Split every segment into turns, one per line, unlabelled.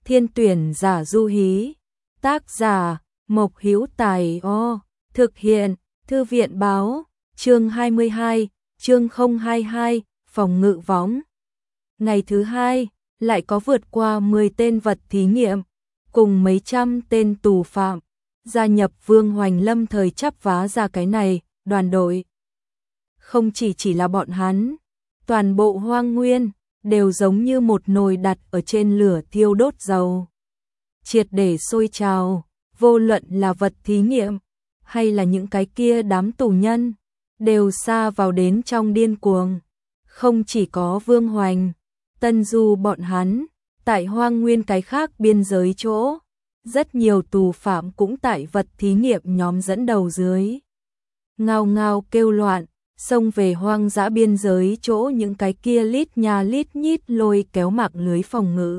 Thiên tuyển giả du hí. Tác giả Mộc Hữu Tài. Thực hiện Thư viện báo. Chương 22, chương 022, phòng ngự võng. Ngày thứ hai, lại có vượt qua 10 tên vật thí nghiệm, cùng mấy trăm tên tù phạm, gia nhập Vương Hoành lâm thời chắp vá ra cái này, đoàn đội. Không chỉ là bọn hắn, toàn bộ Hoang Nguyên, đều giống như một nồi đặt ở trên lửa thiêu đốt dầu. Triệt để sôi trào, vô luận là vật thí nghiệm, hay là những cái kia đám tù nhân, đều sa vào đến trong điên cuồng. Không chỉ có Vương Hoành, Tân Du bọn hắn, tại Hoang Nguyên cái khác biên giới chỗ, rất nhiều tù phạm cũng tại vật thí nghiệm nhóm dẫn đầu dưới. Ngao ngao kêu loạn, xông về hoang dã biên giới chỗ những cái kia lít nha lít nhít lôi kéo mạng lưới phòng ngự.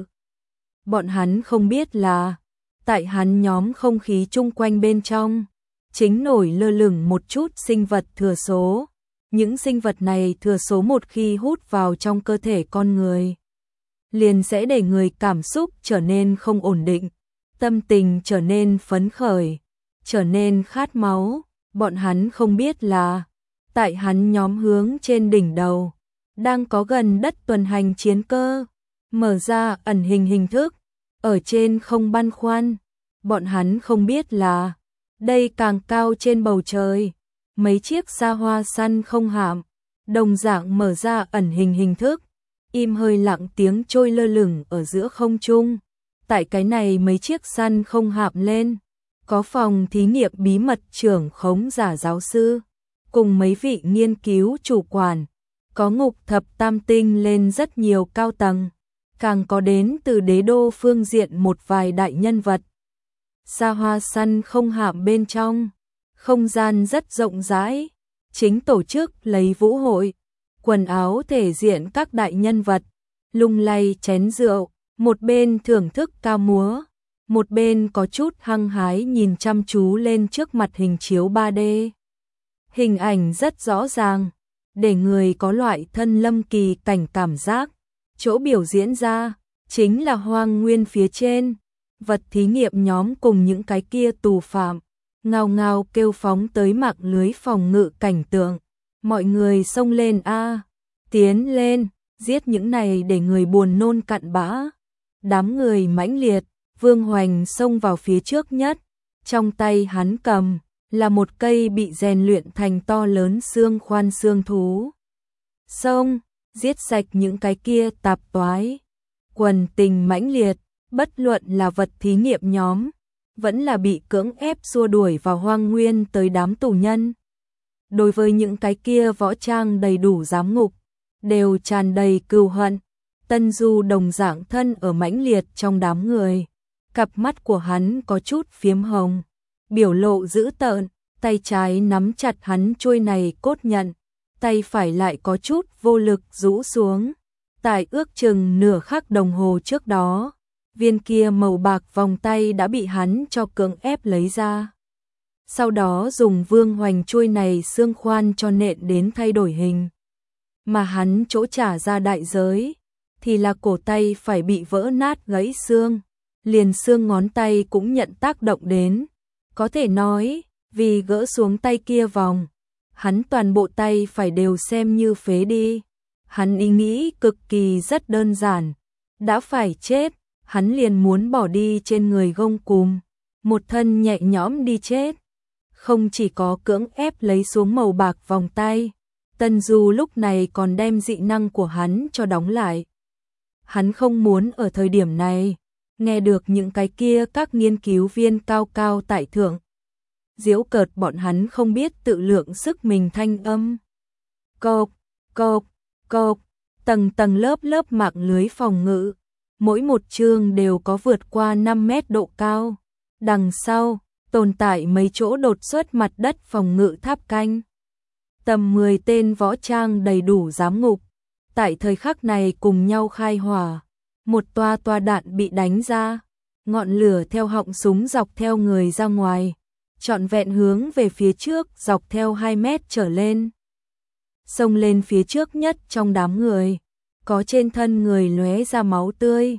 Bọn hắn không biết là, tại hắn nhóm không khí chung quanh bên trong, chính nổi lơ lửng một chút sinh vật thừa số. Những sinh vật này thừa số một khi hút vào trong cơ thể con người, liền sẽ để người cảm xúc trở nên không ổn định, tâm tình trở nên phấn khởi, trở nên khát máu. Bọn hắn không biết là, tại hắn nhóm hướng trên đỉnh đầu, đang có gần đất tuần hành chiến cơ, mở ra ẩn hình hình thức, ở trên không băn khoăn. Bọn hắn không biết là, đây càng cao trên bầu trời, mấy chiếc xa hoa săn không hạm, đồng dạng mở ra ẩn hình hình thức, im hơi lặng tiếng trôi lơ lửng ở giữa không trung. Tại cái này mấy chiếc săn không hạm lên, có phòng thí nghiệm bí mật trưởng khống giả giáo sư, cùng mấy vị nghiên cứu chủ quản, có ngục thập tam tinh lên rất nhiều cao tầng, càng có đến từ đế đô phương diện một vài đại nhân vật. Xa hoa săn không hạm bên trong, không gian rất rộng rãi, chính tổ chức lấy vũ hội, quần áo thể diện các đại nhân vật, lung lay chén rượu, một bên thưởng thức ca múa, một bên có chút hăng hái nhìn chăm chú lên trước mặt hình chiếu 3D. Hình ảnh rất rõ ràng, để người có loại thân lâm kỳ cảnh cảm giác. Chỗ biểu diễn ra, chính là Hoang Nguyên phía trên, vật thí nghiệm nhóm cùng những cái kia tù phạm, ngao ngao kêu phóng tới mạng lưới phòng ngự cảnh tượng. Mọi người xông lên a, tiến lên, giết những này để người buồn nôn cặn bã. Đám người mãnh liệt, Vương Hoành xông vào phía trước nhất, trong tay hắn cầm là một cây bị rèn luyện thành to lớn xương khoan xương thú. Xông, giết sạch những cái kia tạp toái. Quần tình mãnh liệt, bất luận là vật thí nghiệm nhóm, vẫn là bị cưỡng ép xua đuổi vào Hoang Nguyên tới đám tù nhân. Đối với những cái kia võ trang đầy đủ giám ngục, đều tràn đầy cừu hận. Tân Du đồng dạng thân ở mãnh liệt trong đám người, cặp mắt của hắn có chút phiếm hồng, biểu lộ dữ tợn, tay trái nắm chặt hắn chuôi này cốt nhận, tay phải lại có chút vô lực rũ xuống. Tại ước chừng nửa khắc đồng hồ trước đó, viên kia màu bạc vòng tay đã bị hắn cho cưỡng ép lấy ra. Sau đó dùng Vương Hoành chuôi này xương khoan cho nện đến thay đổi hình. Mà hắn chỗ trả ra đại giới, thì là cổ tay phải bị vỡ nát gãy xương, liền xương ngón tay cũng nhận tác động đến. Có thể nói, vì gỡ xuống tay kia vòng, hắn toàn bộ tay phải đều xem như phế đi. Hắn ý nghĩ cực kỳ rất đơn giản, đã phải chết, hắn liền muốn bỏ đi trên người gông cùm, một thân nhẹ nhõm đi chết. Không chỉ có cưỡng ép lấy xuống màu bạc vòng tay, Tân Du lúc này còn đem dị năng của hắn cho đóng lại. Hắn không muốn ở thời điểm này nghe được những cái kia các nghiên cứu viên cao cao tại thượng giễu cợt bọn hắn không biết tự lượng sức mình thanh âm. Cộp, cộp, cộp, tầng tầng lớp lớp mạng lưới phòng ngự, mỗi một chương đều có vượt qua 5 mét độ cao. Đằng sau, tồn tại mấy chỗ đột xuất mặt đất phòng ngự tháp canh. Tầm 10 tên võ trang đầy đủ giám ngục, tại thời khắc này cùng nhau khai hỏa. Một toa toa đạn bị đánh ra, ngọn lửa theo họng súng dọc theo người ra ngoài, trọn vẹn hướng về phía trước dọc theo 2 mét trở lên. Xông lên phía trước nhất trong đám người, có trên thân người lóe ra máu tươi,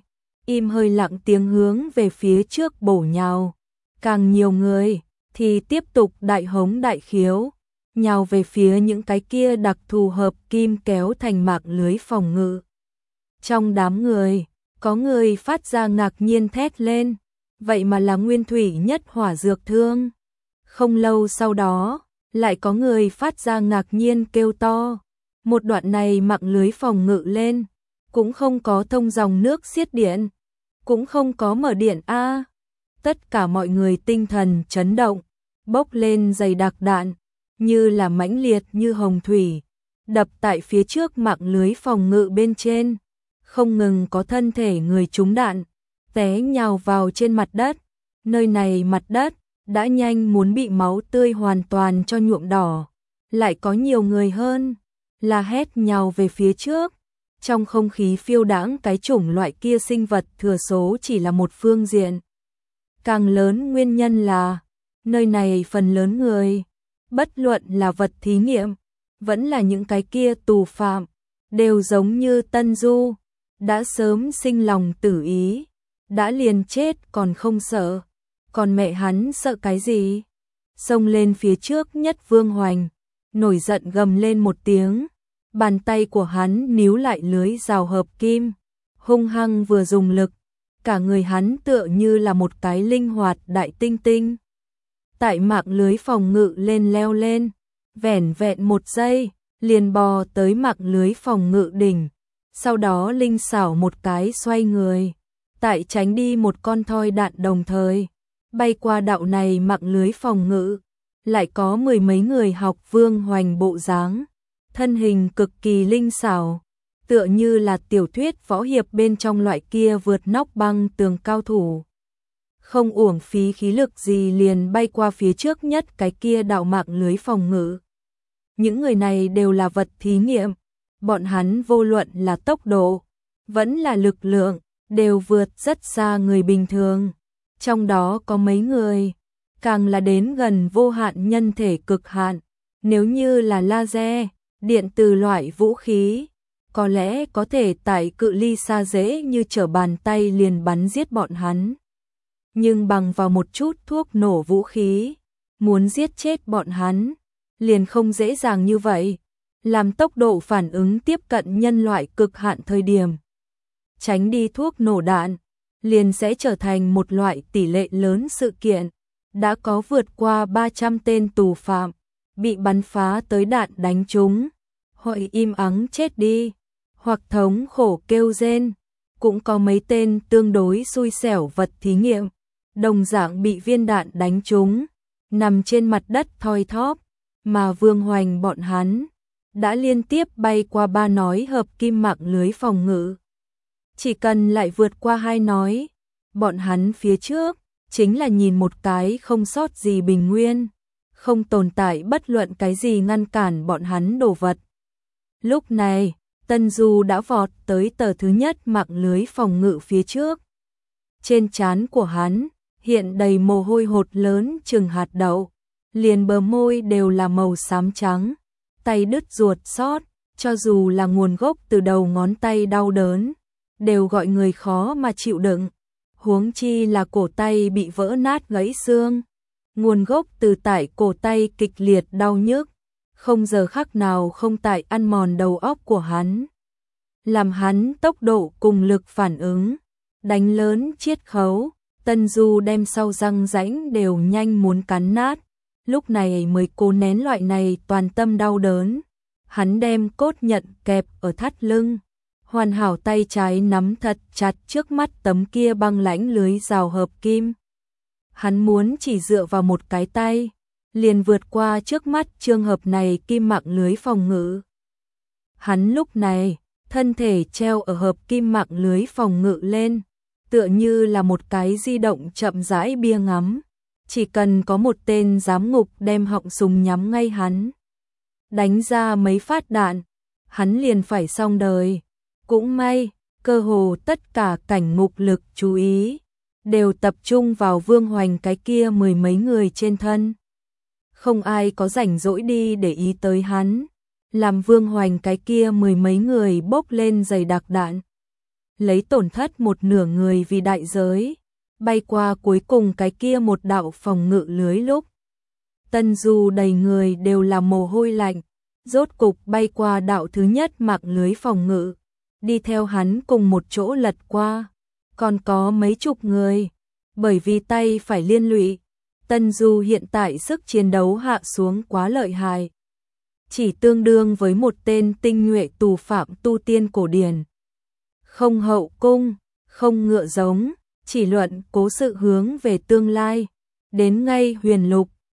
im hơi lặng tiếng hướng về phía trước bổ nhào. Càng nhiều người thì tiếp tục đại hống đại khiếu, nhào về phía những cái kia đặc thù hợp kim kéo thành mạng lưới phòng ngự. Trong đám người, có người phát ra ngạc nhiên thét lên, vậy mà là nguyên thủy nhất hỏa dược thương. Không lâu sau đó, lại có người phát ra ngạc nhiên kêu to, một đoạn này mạng lưới phòng ngự lên, cũng không có thông dòng nước xiết điện, cũng không có mở điện a. Tất cả mọi người tinh thần chấn động, bốc lên dày đặc đạn, như là mãnh liệt như hồng thủy, đập tại phía trước mạng lưới phòng ngự bên trên, không ngừng có thân thể người trúng đạn, té nhào vào trên mặt đất. Nơi này mặt đất đã nhanh muốn bị máu tươi hoàn toàn cho nhuộm đỏ, lại có nhiều người hơn, la hét nhào về phía trước. Trong không khí phiêu đãng cái chủng loại kia sinh vật thừa số chỉ là một phương diện. Càng lớn nguyên nhân là, nơi này phần lớn người, bất luận là vật thí nghiệm, vẫn là những cái kia tù phạm, đều giống như Tân Du, đã sớm sinh lòng tử ý, đã liền chết còn không sợ, còn mẹ hắn sợ cái gì? Xông lên phía trước nhất Vương Hoành, nổi giận gầm lên một tiếng, bàn tay của hắn níu lại lưới rào hợp kim, hung hăng vừa dùng lực, cả người hắn tựa như là một cái linh hoạt đại tinh tinh. Tại mạng lưới phòng ngự lên leo lên, vẻn vẹn một giây, liền bò tới mạng lưới phòng ngự đỉnh, sau đó linh xảo một cái xoay người, tại tránh đi một con thoi đạn đồng thời, bay qua đạo này mạng lưới phòng ngự, lại có mười mấy người học Vương Hoành bộ dáng, thân hình cực kỳ linh xảo, tựa như là tiểu thuyết võ hiệp bên trong loại kia vượt nóc băng tường cao thủ. Không uổng phí khí lực gì liền bay qua phía trước nhất cái kia đạo mạng lưới phòng ngự. Những người này đều là vật thí nghiệm, bọn hắn vô luận là tốc độ, vẫn là lực lượng, đều vượt rất xa người bình thường. Trong đó có mấy người, càng là đến gần vô hạn nhân thể cực hạn, nếu như là laser, điện từ loại vũ khí, có lẽ có thể tại cự ly xa dễ như trở bàn tay liền bắn giết bọn hắn. Nhưng bằng vào một chút thuốc nổ vũ khí, muốn giết chết bọn hắn, liền không dễ dàng như vậy. Làm tốc độ phản ứng tiếp cận nhân loại cực hạn thời điểm, tránh đi thuốc nổ đạn, liền sẽ trở thành một loại tỷ lệ lớn sự kiện. Đã có vượt qua 300 tên tù phạm, bị bắn phá tới đạn đánh trúng, hoặc im ắng chết đi, hoặc thống khổ kêu rên. Cũng có mấy tên tương đối xui xẻo vật thí nghiệm, đồng dạng bị viên đạn đánh trúng, nằm trên mặt đất thoi thóp, mà Vương Hoành bọn hắn đã liên tiếp bay qua 3 nói hợp kim mạng lưới phòng ngự. Chỉ cần lại vượt qua 2 nói, bọn hắn phía trước chính là nhìn một cái không sót gì bình nguyên, không tồn tại bất luận cái gì ngăn cản bọn hắn đổ vật. Lúc này, Tân Du đã vọt tới tờ thứ nhất mạng lưới phòng ngự phía trước. Trên trán của hắn hiện đầy mồ hôi hột lớn chừng hạt đậu, liền bờ môi đều là màu xám trắng, tay đứt ruột xót, cho dù là nguồn gốc từ đầu ngón tay đau đớn, đều gọi người khó mà chịu đựng. Huống chi là cổ tay bị vỡ nát gãy xương, nguồn gốc từ tại cổ tay kịch liệt đau nhức, không giờ khắc nào không tại ăn mòn đầu óc của hắn, làm hắn tốc độ cùng lực phản ứng đánh lớn chiết khấu. Tân Du đem sau răng rãnh đều nhanh muốn cắn nát, lúc này mới cố nén loại này toàn tâm đau đớn. Hắn đem cốt nhận kẹp ở thắt lưng, hoàn hảo tay trái nắm thật chặt trước mắt tấm kia băng lãnh lưới rào hợp kim. Hắn muốn chỉ dựa vào một cái tay, liền vượt qua trước mắt trường hợp này kim mạng lưới phòng ngự. Hắn lúc này, thân thể treo ở hợp kim mạng lưới phòng ngự lên, tựa như là một cái di động chậm rãi bia ngắm. Chỉ cần có một tên giám ngục đem họng súng nhắm ngay hắn, đánh ra mấy phát đạn, hắn liền phải xong đời. Cũng may, cơ hồ tất cả cảnh ngục lực chú ý đều tập trung vào Vương Hoành cái kia mười mấy người trên thân. Không ai có rảnh rỗi đi để ý tới hắn, làm Vương Hoành cái kia mười mấy người bốc lên dày đặc đạn. lấy tổn thất một nửa người vì đại giới, bay qua cuối cùng cái kia một đạo phòng ngự lưới lúc. Tân Du đầy người đều là mồ hôi lạnh, rốt cục bay qua đạo thứ nhất mạng lưới phòng ngự, đi theo hắn cùng một chỗ lật qua, còn có mấy chục người, bởi vì tay phải liên lụy, Tân Du hiện tại sức chiến đấu hạ xuống quá lợi hại, chỉ tương đương với một tên tinh nhuệ tù phạm tu tiên cổ điển. Không hậu cung, không ngựa giống, chỉ luận cố sự hướng về tương lai, đến ngay huyền lục,